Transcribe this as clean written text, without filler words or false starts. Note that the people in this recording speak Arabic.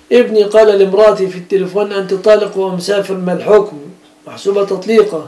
ابني قال لامرأتي في التليفون أنت طالق ومسافر، ما الحكم؟ محسوبة تطليقة.